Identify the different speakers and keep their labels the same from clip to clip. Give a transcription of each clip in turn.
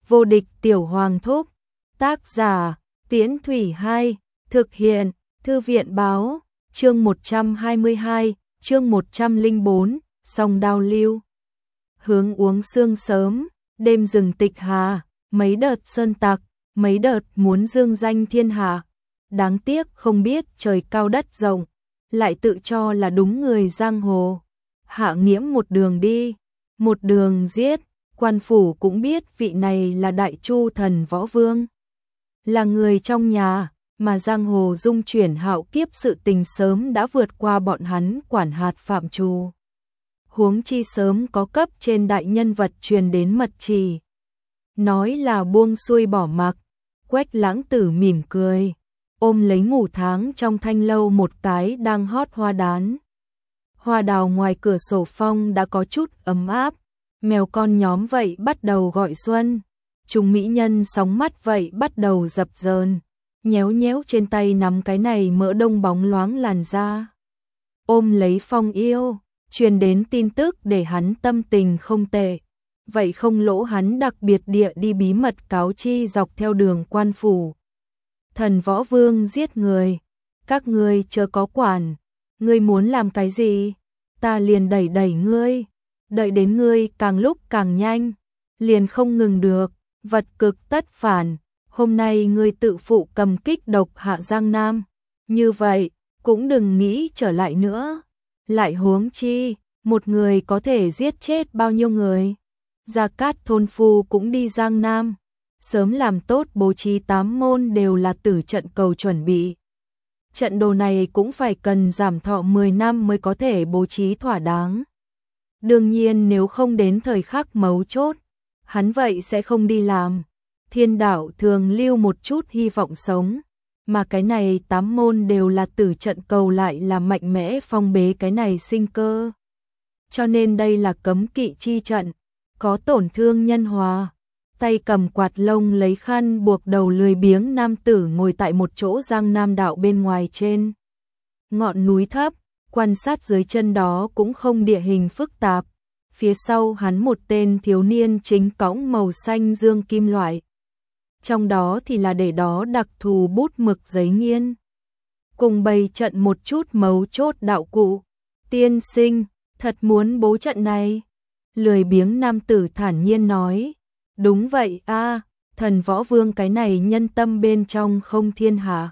Speaker 1: Vô địch tiểu hoàng thúc. Tác giả, Tiễn Thủy 2, thực hiện, Thư viện báo, chương 122, chương 104, song đao lưu. Hướng uống sương sớm, đêm rừng tịch hà, mấy đợt sơn tặc, mấy đợt muốn dương danh thiên hạ. Đáng tiếc không biết trời cao đất rộng, lại tự cho là đúng người giang hồ. Hạ Nghiễm một đường đi, một đường giết, quan phủ cũng biết vị này là Đại Chu thần võ vương. Là người trong nhà, mà giang hồ dung chuyển hạo kiếp sự tình sớm đã vượt qua bọn hắn quản hạt phạm trù. Huống chi sớm có cấp trên đại nhân vật truyền đến mật chỉ. Nói là buông xuôi bỏ mặc, Quách Lãng Tử mỉm cười, ôm lấy ngủ tháng trong thanh lâu một cái đang hót hoa đán. Hoa đào ngoài cửa sổ phong đã có chút ấm áp, mèo con nhóm vậy bắt đầu gọi xuân, chúng mỹ nhân sóng mắt vậy bắt đầu dập dờn, nhéo nhéo trên tay nắm cái này mỡ đông bóng loáng làn da. Ôm lấy phong yêu, truyền đến tin tức để hắn tâm tình không tệ, vậy không lỗ hắn đặc biệt địa đi bí mật cáo chi dọc theo đường quan phủ. Thần võ vương giết người, các ngươi chớ có quản, ngươi muốn làm cái gì, ta liền đẩy đẩy ngươi, đợi đến ngươi càng lúc càng nhanh, liền không ngừng được, vật cực tất phản, hôm nay ngươi tự phụ cầm kích độc hạ Giang Nam, như vậy, cũng đừng nghĩ trở lại nữa. Lại huống chi, một người có thể giết chết bao nhiêu người. Gia Cát thôn phu cũng đi Giang Nam, sớm làm tốt bố trí 8 môn đều là tử trận cầu chuẩn bị. Trận đồ này cũng phải cần giảm thọ 10 năm mới có thể bố trí thỏa đáng. Đương nhiên nếu không đến thời khắc mấu chốt, hắn vậy sẽ không đi làm. Thiên đạo thường lưu một chút hy vọng sống, mà cái này 8 môn đều là tử trận cầu lại là mạnh mẽ phong bế cái này sinh cơ. Cho nên đây là cấm kỵ chi trận, có tổn thương nhân hòa. Tay cầm quạt lông lấy khăn buộc đầu lười biếng nam tử ngồi tại một chỗ Giang Nam đạo bên ngoài trên ngọn núi thấp, quan sát dưới chân đó cũng không địa hình phức tạp. Phía sau hắn một tên thiếu niên chính cõng màu xanh dương kim loại. Trong đó thì là để đó đặc thù bút mực giấy nghiên. Cùng bày trận một chút mấu chốt đạo cụ. Tiên sinh, thật muốn bố trận này. Lười biếng nam tử thản nhiên nói. Đúng vậy a, thần võ vương cái này nhân tâm bên trong không thiên hạ.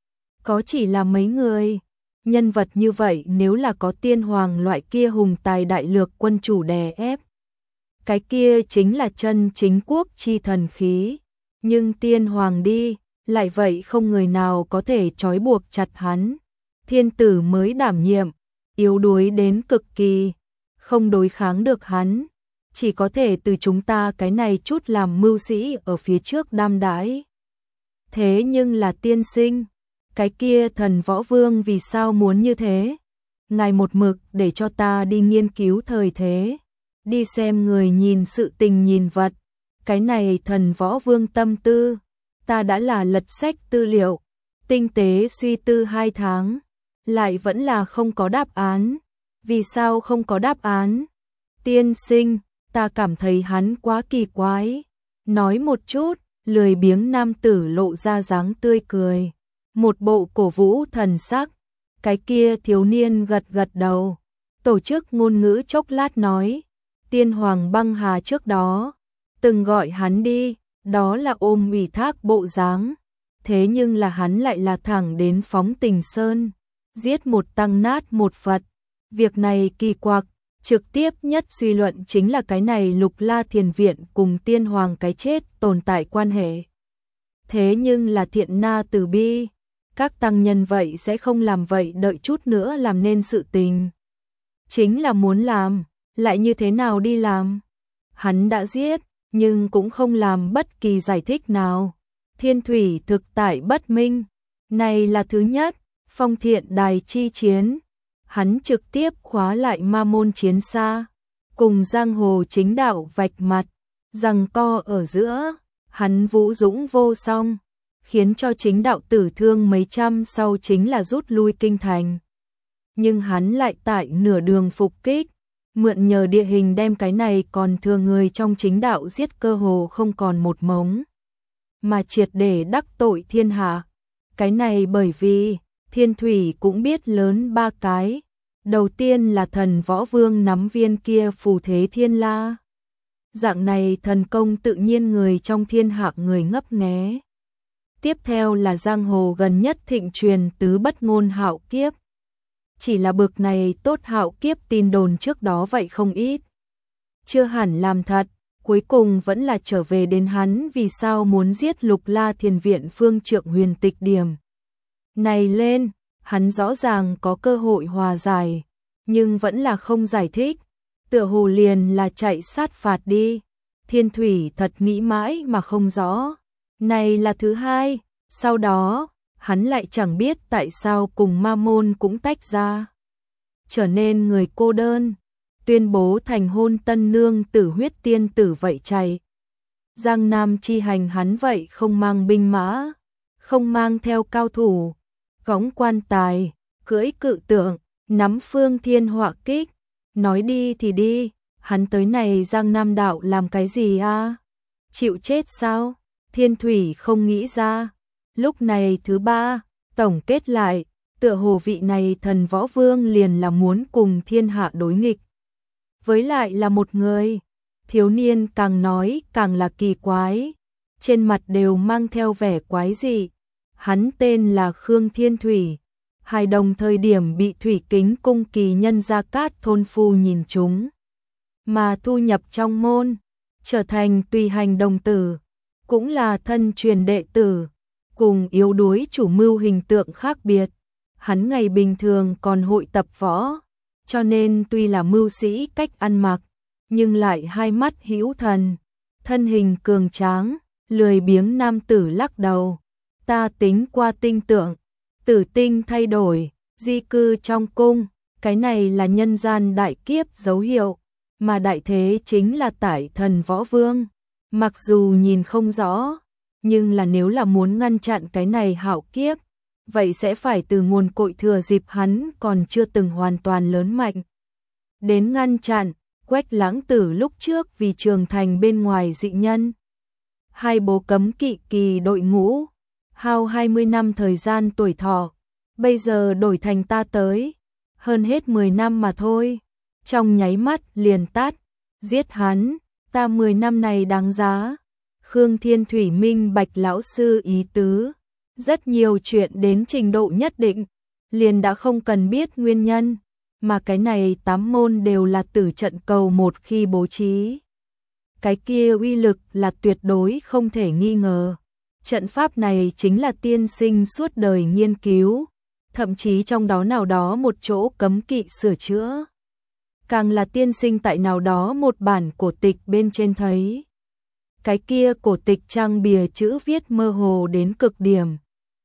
Speaker 1: Có chỉ là mấy người. Nhân vật như vậy nếu là có tiên hoàng loại kia hùng tài đại lược quân chủ đè ép. Cái kia chính là chân chính quốc chi thần khí. Nhưng tiên hoàng đi, lại vậy không người nào có thể trói buộc chặt hắn. Thiên tử mới đảm nhiệm, yếu đuối đến cực kỳ, không đối kháng được hắn. Chỉ có thể từ chúng ta cái này chút làm mưu sĩ ở phía trước đam đãi. Thế nhưng là tiên sinh, cái kia thần võ vương vì sao muốn như thế? Ngài một mực để cho ta đi nghiên cứu thời thế, đi xem người nhìn sự tình nhìn vật. Cái này thần võ vương tâm tư, ta đã là lật sách tư liệu, tinh tế suy tư 2 tháng, lại vẫn là không có đáp án. Vì sao không có đáp án? Tiên sinh, ta cảm thấy hắn quá kỳ quái. Nói một chút, lười biếng nam tử lộ ra dáng tươi cười. Một bộ cổ vũ thần sắc. Cái kia thiếu niên gật gật đầu. Tổ chức ngôn ngữ chốc lát nói. Tiên hoàng băng hà trước đó. Từng gọi hắn đi, đó là ôm ủy thác bộ dáng. Thế nhưng là hắn lại là thẳng đến phóng tình sơn. Giết một tăng nát một Phật. Việc này kỳ quặc. Trực tiếp nhất suy luận chính là cái này Lục La Thiền Viện cùng tiên hoàng cái chết tồn tại quan hệ. Thế nhưng là thiện na từ bi, các tăng nhân vậy sẽ không làm vậy, đợi chút nữa làm nên sự tình. Chính là muốn làm, lại như thế nào đi làm? Hắn đã giết, nhưng cũng không làm bất kỳ giải thích nào. Thiên thủy thực tại bất minh. Này là thứ nhất, phong thiện đài chi chiến. Hắn trực tiếp khóa lại ma môn chiến xa, cùng giang hồ chính đạo vạch mặt, giằng co ở giữa, hắn vũ dũng vô song, khiến cho chính đạo tử thương mấy trăm, sau chính là rút lui kinh thành. Nhưng hắn lại tại nửa đường phục kích, mượn nhờ địa hình đem cái này còn thừa người trong chính đạo giết cơ hồ không còn một mống, mà triệt để đắc tội thiên hạ. Cái này bởi vì Thiên Thủy cũng biết lớn ba cái. Đầu tiên là thần võ vương nắm viên kia phù thế thiên la. Dạng này thần công tự nhiên người trong thiên hạ người ngấp nghé. Tiếp theo là giang hồ gần nhất thịnh truyền tứ bất ngôn hạo kiếp. Chỉ là bực này tốt hạo kiếp tin đồn trước đó vậy không ít. Chưa hẳn làm thật, cuối cùng vẫn là trở về đến hắn vì sao muốn giết Lục La Thiền Viện Phương Trượng Huyền Tịch điểm. Này lên, hắn rõ ràng có cơ hội hòa giải, nhưng vẫn là không giải thích, tựa hồ liền là chạy sát phạt đi. Thiên Thủy thật nghĩ mãi mà không rõ. Này là thứ hai, sau đó, hắn lại chẳng biết tại sao cùng Ma Môn cũng tách ra. Trở nên người cô đơn, tuyên bố thành hôn tân nương tử huyết tiên tử vậy chạy. Giang Nam chi hành hắn vậy không mang binh mã, không mang theo cao thủ, cõng quan tài, cưỡi cự tượng, nắm phương thiên họa kích. Nói đi thì đi, hắn tới này Giang Nam đạo làm cái gì a? Chịu chết sao? Thiên Thủy không nghĩ ra. Lúc này thứ ba, tổng kết lại, tựa hồ vị này thần võ vương liền là muốn cùng thiên hạ đối nghịch. Với lại là một người, thiếu niên càng nói càng là kỳ quái, trên mặt đều mang theo vẻ quái dị. Hắn tên là Khương Thiên Thủy, hài đồng thời điểm bị Thủy Kính cung kỳ nhân Gia Cát thôn phu nhìn chúng, mà thu nhập trong môn, trở thành tùy hành đồng tử, cũng là thân truyền đệ tử, cùng yếu đuối chủ mưu hình tượng khác biệt. Hắn ngày bình thường còn hội tập võ, cho nên tuy là mưu sĩ cách ăn mặc, nhưng lại hai mắt hữu thần, thân hình cường tráng, lười biếng nam tử lắc đầu. Ta tính qua tinh tượng, tử tinh thay đổi, di cư trong cung, cái này là nhân gian đại kiếp dấu hiệu, mà đại thế chính là tại thần võ vương. Mặc dù nhìn không rõ, nhưng là nếu là muốn ngăn chặn cái này hạo kiếp, vậy sẽ phải từ nguồn cội thừa dịp hắn còn chưa từng hoàn toàn lớn mạnh. Đến ngăn chặn, Quách Lãng Tử lúc trước vì trường thành bên ngoài dị nhân. Hai bố cấm kỵ kỳ đội ngũ, hao 20 năm thời gian tuổi thọ, bây giờ đổi thành ta tới, hơn hết 10 năm mà thôi, trong nháy mắt liền tát, giết hắn, ta 10 năm này đáng giá. Khương Thiên Thủy minh bạch lão sư ý tứ, rất nhiều chuyện đến trình độ nhất định, liền đã không cần biết nguyên nhân, mà cái này 8 môn đều là tử trận cầu một khi bố trí. Cái kia uy lực là tuyệt đối không thể nghi ngờ. Trận pháp này chính là tiên sinh suốt đời nghiên cứu, thậm chí trong đó nào đó một chỗ cấm kỵ sửa chữa. Càng là tiên sinh tại nào đó một bản cổ tịch bên trên thấy. Cái kia cổ tịch trang bìa chữ viết mơ hồ đến cực điểm.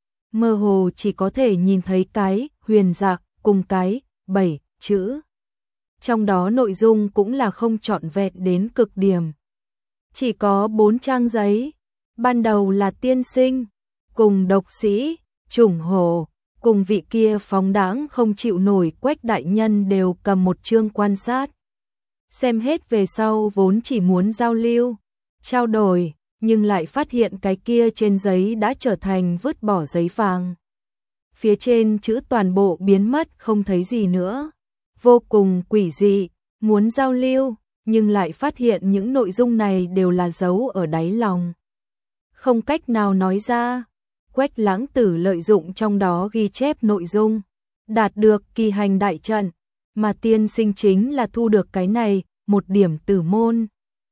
Speaker 1: Mơ hồ chỉ có thể nhìn thấy cái huyền dạ cùng cái 7 chữ. Trong đó nội dung cũng là không trọn vẹn đến cực điểm. Chỉ có 4 trang giấy. Ban đầu là tiên sinh, cùng độc sĩ, chủng hổ, cùng vị kia phóng đãng không chịu nổi Quách đại nhân đều cầm một chương quan sát. Xem hết về sau vốn chỉ muốn giao lưu, trao đổi, nhưng lại phát hiện cái kia trên giấy đã trở thành vứt bỏ giấy vàng. Phía trên chữ toàn bộ biến mất không thấy gì nữa. Vô cùng quỷ dị, muốn giao lưu, nhưng lại phát hiện những nội dung này đều là giấu ở đáy lòng. Không cách nào nói ra. Quách Lãng Tử lợi dụng trong đó ghi chép nội dung, đạt được kỳ hành đại trận, mà tiên sinh chính là thu được cái này, một điểm tử môn.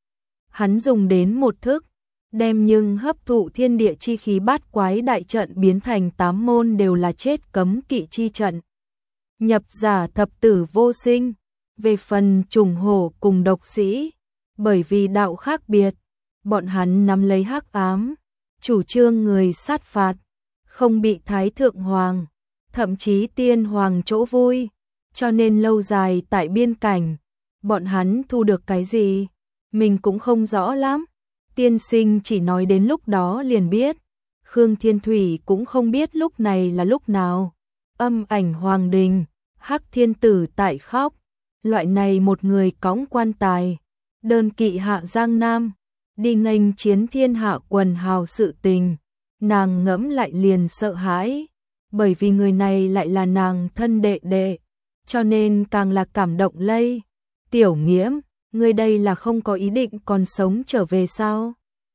Speaker 1: Hắn dùng đến một thức, đem nhưng hấp thụ thiên địa chi khí bát quái đại trận biến thành 8 môn đều là chết cấm kỵ chi trận. Nhập giả thập tử vô sinh, về phần trùng hổ cùng độc sĩ, bởi vì đạo khác biệt, bọn hắn nắm lấy hắc ám, chủ trương người sát phạt, không bị Thái Thượng Hoàng, thậm chí Tiên Hoàng chỗ vui, cho nên lâu dài tại biên cảnh, bọn hắn thu được cái gì, mình cũng không rõ lắm. Tiên sinh chỉ nói đến lúc đó liền biết, Khương Thiên Thủy cũng không biết lúc này là lúc nào. Âm ảnh hoàng đình, Hắc Thiên Tử tại khóc, loại này một người cõng quan tài, đơn kỵ hạ Giang Nam, đi nghênh chiến thiên hạ quần hào sự tình, nàng ngẫm lại liền sợ hãi, bởi vì người này lại là nàng thân đệ đệ, cho nên càng là cảm động lây. Tiểu Nghiễm, ngươi đây là không có ý định còn sống trở về sao?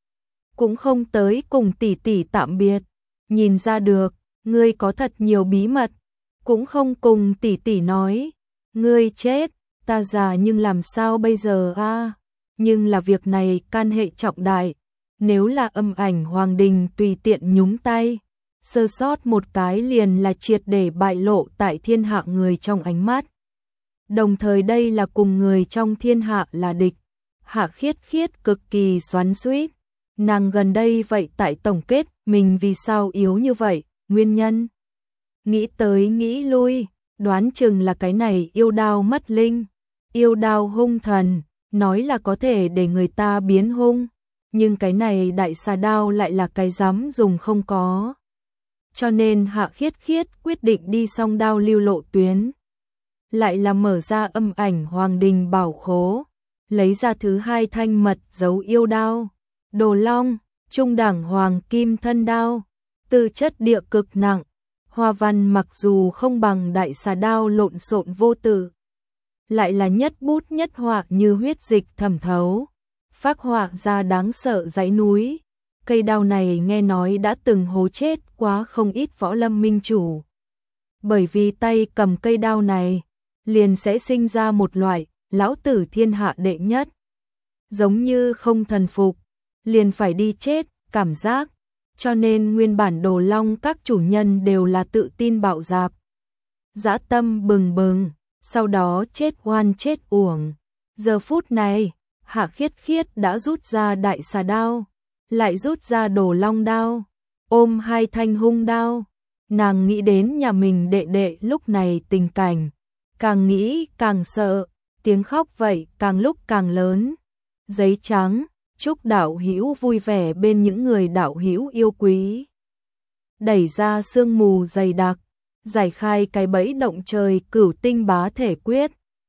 Speaker 1: Cũng không tới cùng tỷ tỷ tạm biệt, nhìn ra được, ngươi có thật nhiều bí mật, cũng không cùng tỷ tỷ nói, ngươi chết, ta già nhưng làm sao bây giờ a? Nhưng là việc này can hệ trọng đại, nếu là Âm Ảnh Hoàng Đình tùy tiện nhúng tay, sơ sót một cái liền là triệt để bại lộ tại thiên hạ người trong ánh mắt. Đồng thời đây là cùng người trong thiên hạ là địch. Hạ Khiết Khiết cực kỳ xoắn xuýt, nàng gần đây vậy tại tổng kết mình vì sao yếu như vậy, nguyên nhân. Nghĩ tới nghĩ lui, đoán chừng là cái này yêu đao mất linh, yêu đao hung thần, nói là có thể để người ta biến hung, nhưng cái này đại xà đao lại là cái dám dùng không có. Cho nên Hạ Khiết Khiết quyết định đi song đao lưu lộ tuyến. Lại là mở ra Âm Ảnh Hoàng Đình bảo khố, lấy ra thứ 2 thanh mật dấu yêu đao, Đồ Long, trung đẳng hoàng kim thân đao, tư chất địa cực nặng, hoa văn mặc dù không bằng đại xà đao lộn xộn vô tử, lại là nhất bút nhất họa như huyết dịch thẩm thấu, phác họa ra đáng sợ dãy núi. Cây đao này nghe nói đã từng hố chết quá không ít võ lâm minh chủ. Bởi vì tay cầm cây đao này, liền sẽ sinh ra một loại lão tử thiên hạ đệ nhất. Giống như không thần phục, liền phải đi chết, cảm giác. Cho nên nguyên bản Đồ Long các chủ nhân đều là tự tin bạo dạp. Dã tâm bừng bừng, sau đó chết oan chết uổng. Giờ phút này, Hạ Khiết Khiết đã rút ra đại xà đao, lại rút ra Đồ Long đao, ôm 2 thanh hung đao. Nàng nghĩ đến nhà mình đệ đệ lúc này tình cảnh, càng nghĩ càng sợ, tiếng khóc vậy càng lúc càng lớn. Giấy trắng, chúc đạo hữu vui vẻ bên những người đạo hữu yêu quý. Đẩy ra sương mù dày đặc, giải khai cái bẫy động trời cửu tinh bá thể quyết.